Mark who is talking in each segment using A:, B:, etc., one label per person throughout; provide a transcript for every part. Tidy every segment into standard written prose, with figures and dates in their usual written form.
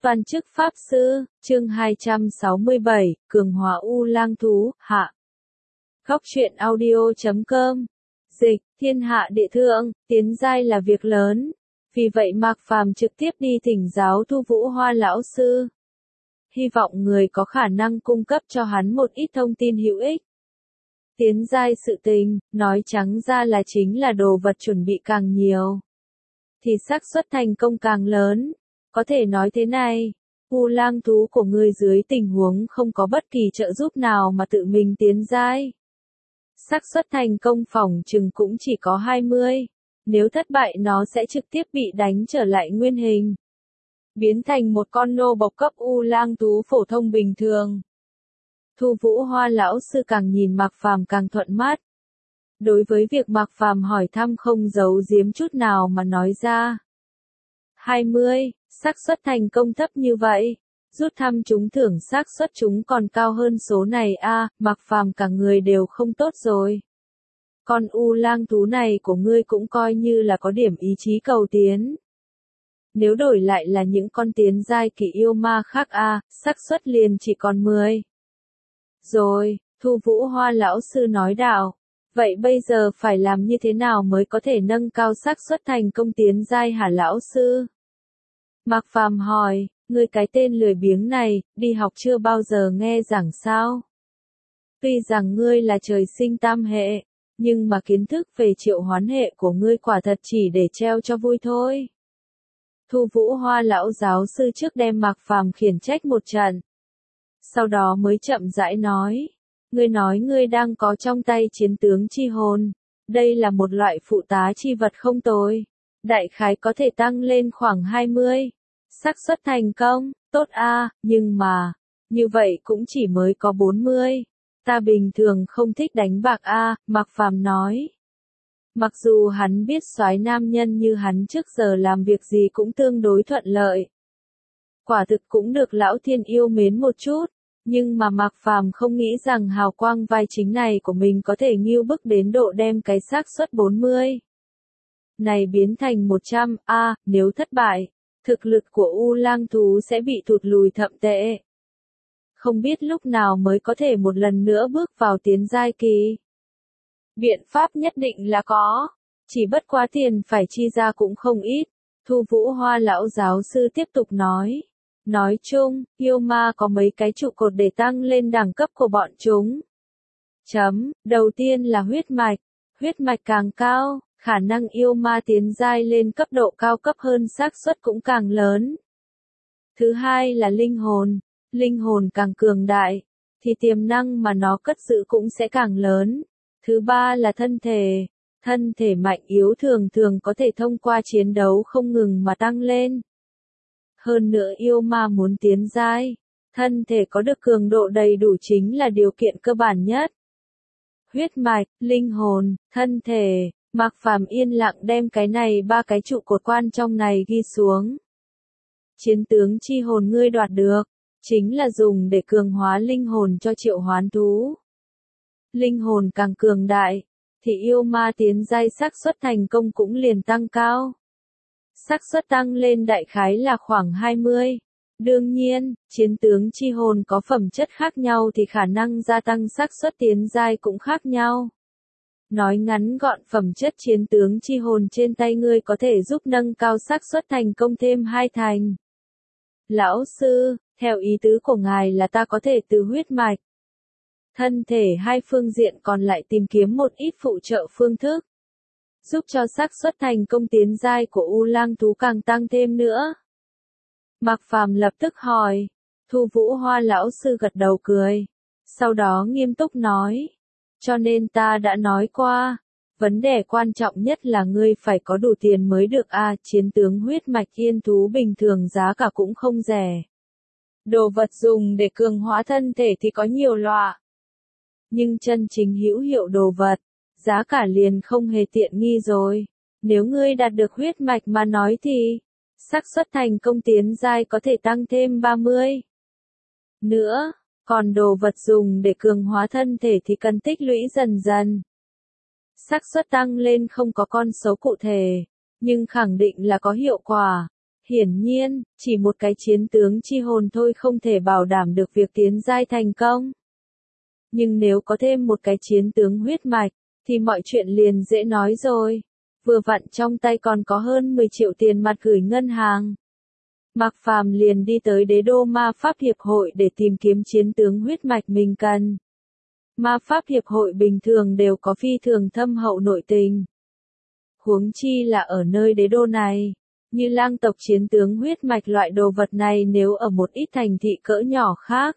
A: Toàn chức Pháp Sư, chương 267, Cường hóa U Lang Thú, hạ. Góc truyện audio.com. Dịch, thiên hạ địa thượng, tiến giai là việc lớn. Vì vậy Mạc Phàm trực tiếp đi thỉnh giáo Thu Vũ Hoa lão sư. Hy vọng người có khả năng cung cấp cho hắn một ít thông tin hữu ích. Tiến giai sự tình, nói trắng ra là chính là đồ vật chuẩn bị càng nhiều, thì xác suất thành công càng lớn. Có thể nói thế này, U Lang thú của ngươi dưới tình huống không có bất kỳ trợ giúp nào mà tự mình tiến giai, xác suất thành công phỏng chừng cũng chỉ có 20. Nếu thất bại nó sẽ trực tiếp bị đánh trở lại nguyên hình, biến thành một con nô bộc cấp U Lang thú phổ thông bình thường. Thu Vũ Hoa lão sư càng nhìn Mạc Phàm càng thuận mắt. Đối với việc Mạc Phàm hỏi thăm không giấu giếm chút nào mà nói ra. 20, xác suất thành công thấp như vậy, rút thăm trúng thưởng xác suất chúng còn cao hơn số này a, Mạc Phàm cả người đều không tốt rồi. Con U Lang thú này của ngươi cũng coi như là có điểm ý chí cầu tiến. Nếu đổi lại là những con tiến giai kỳ yêu ma khác a, xác suất liền chỉ còn 10. Rồi, Thu Vũ Hoa lão sư nói đạo, vậy bây giờ phải làm như thế nào mới có thể nâng cao xác suất thành công tiến giai hả lão sư? Mạc Phàm hỏi, ngươi cái tên lười biếng này, đi học chưa bao giờ nghe giảng sao? Tuy rằng ngươi là trời sinh tam hệ, nhưng mà kiến thức về triệu hoán hệ của ngươi quả thật chỉ để treo cho vui thôi. Thu Vũ Hoa lão giáo sư trước đem Mạc Phàm khiển trách một trận. Sau đó mới chậm rãi nói, ngươi đang có trong tay chiến tướng chi hồn, đây là một loại phụ tá chi vật không tồi, đại khái có thể tăng lên khoảng 20. Xác suất thành công, tốt a, nhưng mà, như vậy cũng chỉ mới có 40. Ta bình thường không thích đánh bạc a, Mạc Phàm nói. Mặc dù hắn biết soái nam nhân như hắn trước giờ làm việc gì cũng tương đối thuận lợi. Quả thực cũng được lão thiên yêu mến một chút. Nhưng mà Mạc Phàm không nghĩ rằng hào quang vai chính này của mình có thể nghiêu bức đến độ đem cái xác suất 40 này biến thành 100, nếu thất bại, thực lực của U Lang thú sẽ bị thụt lùi thậm tệ. Không biết lúc nào mới có thể một lần nữa bước vào tiến giai kỳ. Biện pháp nhất định là có, chỉ bất quá tiền phải chi ra cũng không ít. Thu Vũ Hoa lão giáo sư tiếp tục nói. Nói chung, yêu ma có mấy cái trụ cột để tăng lên đẳng cấp của bọn chúng. Đầu tiên là huyết mạch càng cao, khả năng yêu ma tiến giai lên cấp độ cao cấp hơn xác suất cũng càng lớn. Thứ hai là linh hồn càng cường đại, thì tiềm năng mà nó cất giữ cũng sẽ càng lớn. Thứ ba là thân thể mạnh yếu thường thường có thể thông qua chiến đấu không ngừng mà tăng lên. Hơn nữa yêu ma muốn tiến giai, thân thể có được cường độ đầy đủ chính là điều kiện cơ bản nhất. Huyết mạch, linh hồn, thân thể, Mạc Phàm yên lặng đem cái này ba cái trụ cột quan trong này ghi xuống. Chiến tướng chi hồn ngươi đoạt được, chính là dùng để cường hóa linh hồn cho triệu hoán thú. Linh hồn càng cường đại, thì yêu ma tiến giai xác suất thành công cũng liền tăng cao. Xác suất tăng lên đại khái là khoảng 20. Đương nhiên, chiến tướng chi hồn có phẩm chất khác nhau thì khả năng gia tăng xác suất tiến giai cũng khác nhau. Nói ngắn gọn, phẩm chất chiến tướng chi hồn trên tay ngươi có thể giúp nâng cao xác suất thành công thêm 2 thành. Lão sư, theo ý tứ của ngài là ta có thể từ huyết mạch, thân thể hai phương diện còn lại tìm kiếm một ít phụ trợ phương thức, giúp cho xác suất thành công tiến giai của U Lang thú càng tăng thêm nữa. Mạc Phàm lập tức hỏi. Thu Vũ Hoa lão sư gật đầu cười. Sau đó nghiêm túc nói. Cho nên ta đã nói qua, vấn đề quan trọng nhất là ngươi phải có đủ tiền mới được chiến tướng huyết mạch yên thú bình thường giá cả cũng không rẻ. Đồ vật dùng để cường hóa thân thể thì có nhiều loại. Nhưng chân chính hữu hiệu đồ vật, giá cả liền không hề tiện nghi rồi. Nếu ngươi đạt được huyết mạch mà nói thì, xác suất thành công tiến giai có thể tăng thêm 30. Nữa, còn đồ vật dùng để cường hóa thân thể thì cần tích lũy dần dần. Xác suất tăng lên không có con số cụ thể, nhưng khẳng định là có hiệu quả. Hiển nhiên, chỉ một cái chiến tướng chi hồn thôi không thể bảo đảm được việc tiến giai thành công. Nhưng nếu có thêm một cái chiến tướng huyết mạch, thì mọi chuyện liền dễ nói rồi. Vừa vặn trong tay còn có hơn 10 triệu tiền mặt gửi ngân hàng. Mạc Phàm liền đi tới Đế đô Ma Pháp Hiệp hội để tìm kiếm chiến tướng huyết mạch mình cần. Ma Pháp Hiệp hội bình thường đều có phi thường thâm hậu nội tình. Huống chi là ở nơi đế đô này, như lang tộc chiến tướng huyết mạch loại đồ vật này nếu ở một ít thành thị cỡ nhỏ khác,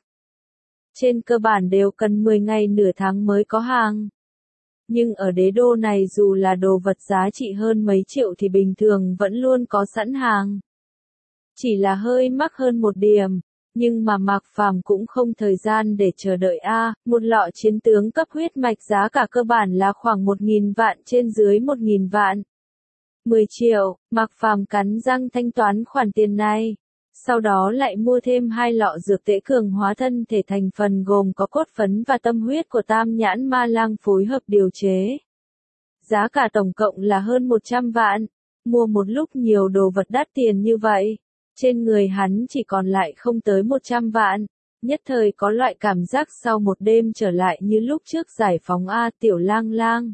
A: trên cơ bản đều cần 10 ngày nửa tháng mới có hàng. Nhưng ở đế đô này dù là đồ vật giá trị hơn mấy triệu thì bình thường vẫn luôn có sẵn hàng. Chỉ là hơi mắc hơn một điểm, nhưng mà Mạc Phàm cũng không thời gian để chờ đợi một lọ chiến tướng cấp huyết mạch giá cả cơ bản là khoảng 1.000 vạn trên dưới 1.000 vạn. 10 triệu, Mạc Phàm cắn răng thanh toán khoản tiền này. Sau đó lại mua thêm 2 lọ dược tễ cường hóa thân thể thành phần gồm có cốt phấn và tâm huyết của Tam Nhãn Ma Lang phối hợp điều chế. Giá cả tổng cộng là hơn 100 vạn. Mua một lúc nhiều đồ vật đắt tiền như vậy, trên người hắn chỉ còn lại không tới 100 vạn. Nhất thời có loại cảm giác sau một đêm trở lại như lúc trước giải phóng Tiểu Lang Lang.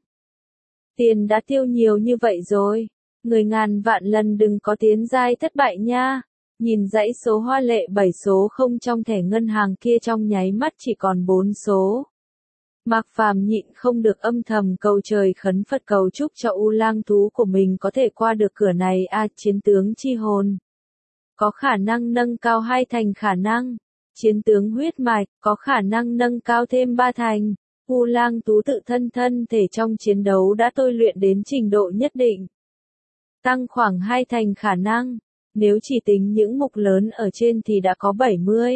A: Tiền đã tiêu nhiều như vậy rồi, người ngàn vạn lần đừng có tiến giai thất bại nha. Nhìn dãy số hoa lệ 7 số không trong thẻ ngân hàng kia trong nháy mắt chỉ còn 4 số. Mạc Phàm nhịn không được âm thầm cầu trời khấn Phật cầu chúc cho U Lang thú của mình có thể qua được cửa này chiến tướng chi hồn. Có khả năng nâng cao 2 thành khả năng. Chiến tướng huyết mạch, có khả năng nâng cao thêm 3 thành. U Lang thú tự thân thể trong chiến đấu đã tôi luyện đến trình độ nhất định. Tăng khoảng 2 thành khả năng. Nếu chỉ tính những mục lớn ở trên thì đã có 70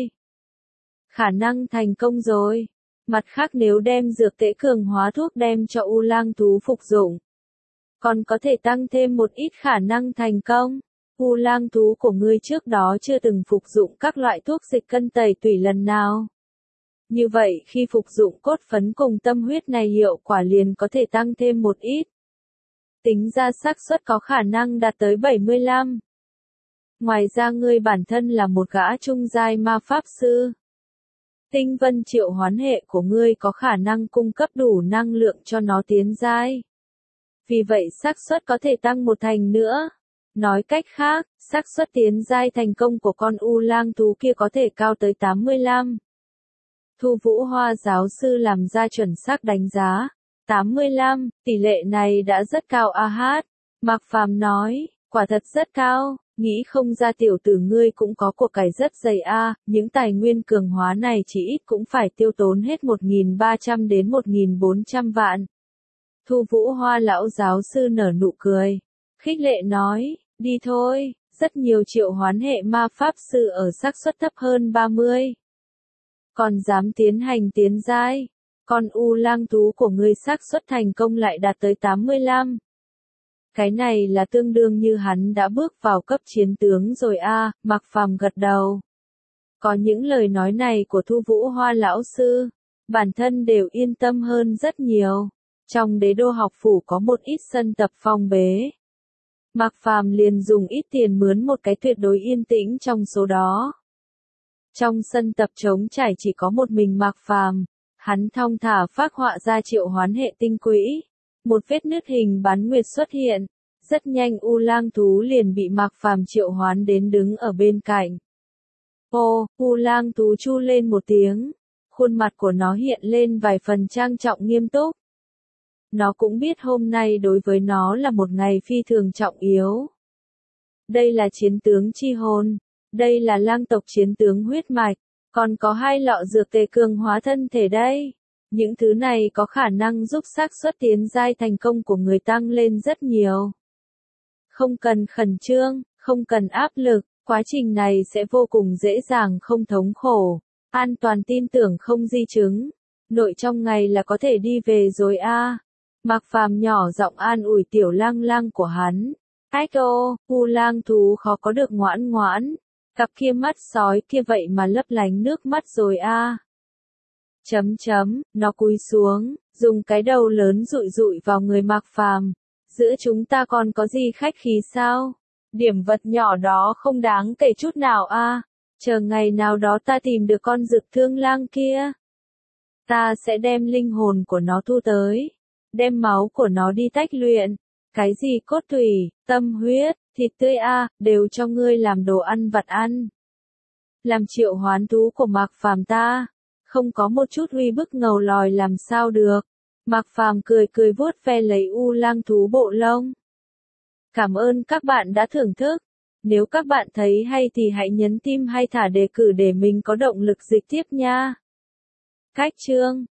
A: khả năng thành công rồi. Mặt khác nếu đem dược tễ cường hóa thuốc đem cho U Lang thú phục dụng, còn có thể tăng thêm một ít khả năng thành công. U Lang thú của ngươi trước đó chưa từng phục dụng các loại thuốc dịch cân tẩy tủy lần nào. Như vậy khi phục dụng cốt phấn cùng tâm huyết này hiệu quả liền có thể tăng thêm một ít. Tính ra xác suất có khả năng đạt tới 75. Ngoài ra ngươi bản thân là một gã trung giai ma pháp sư. Tinh vân triệu hoán hệ của ngươi có khả năng cung cấp đủ năng lượng cho nó tiến giai. Vì vậy xác suất có thể tăng 1 thành nữa. Nói cách khác, xác suất tiến giai thành công của con U Lang thú kia có thể cao tới 85. Thu Vũ Hoa giáo sư làm ra chuẩn xác đánh giá. 85, tỷ lệ này đã rất cao Mạc Phàm nói, quả thật rất cao. Nghĩ không ra tiểu tử ngươi cũng có của cải rất dày những tài nguyên cường hóa này chỉ ít cũng phải tiêu tốn hết 1.300 đến 1.400 vạn. Thu Vũ Hoa lão giáo sư nở nụ cười, khích lệ nói, đi thôi, rất nhiều triệu hoán hệ ma pháp sư ở xác suất thấp hơn 30. Còn dám tiến hành tiến giai, con U Lang thú của ngươi xác suất thành công lại đạt tới 85. Cái này là tương đương như hắn đã bước vào cấp chiến tướng rồi Mạc Phàm gật đầu. Có những lời nói này của Thu Vũ Hoa lão sư, bản thân đều yên tâm hơn rất nhiều. Trong đế đô học phủ có một ít sân tập phong bế. Mạc Phàm liền dùng ít tiền mướn một cái tuyệt đối yên tĩnh trong số đó. Trong sân tập trống trải chỉ có một mình Mạc Phàm, hắn thong thả phác họa ra triệu hoán hệ tinh quỹ. Một vết nứt hình bán nguyệt xuất hiện, rất nhanh U Lang thú liền bị Mạc Phàm triệu hoán đến đứng ở bên cạnh. U Lang thú chu lên một tiếng, khuôn mặt của nó hiện lên vài phần trang trọng nghiêm túc. Nó cũng biết hôm nay đối với nó là một ngày phi thường trọng yếu. Đây là chiến tướng chi hồn, đây là lang tộc chiến tướng huyết mạch, còn có 2 lọ dược tề cường hóa thân thể đây. Những thứ này có khả năng giúp xác suất tiến giai thành công của người tăng lên rất nhiều. Không cần khẩn trương, không cần áp lực, quá trình này sẽ vô cùng dễ dàng không thống khổ, an toàn tin tưởng không di chứng. Nội trong ngày là có thể đi về rồi Mạc Phàm nhỏ giọng an ủi tiểu lang lang của hắn. U Lang thú khó có được ngoãn ngoãn, cặp kia mắt sói kia vậy mà lấp lánh nước mắt rồi Nó cúi xuống, dùng cái đầu lớn dụi dụi vào người Mạc Phàm. Giữa chúng ta còn có gì khách khí sao? Điểm vật nhỏ đó không đáng kể chút nào a. Chờ ngày nào đó ta tìm được con Dực Thương Lang kia. Ta sẽ đem linh hồn của nó thu tới. Đem máu của nó đi tách luyện. Cái gì cốt tủy, tâm huyết, thịt tươi a, đều cho ngươi làm đồ ăn vặt ăn. Làm triệu hoán thú của Mạc Phàm ta. Không có một chút uy bức ngầu lòi làm sao được. Mạc Phàm cười cười vuốt ve lấy U Lang thú bộ lông. Cảm ơn các bạn đã thưởng thức. Nếu các bạn thấy hay thì hãy nhấn tim hay thả đề cử để mình có động lực dịch tiếp nha. Cách chương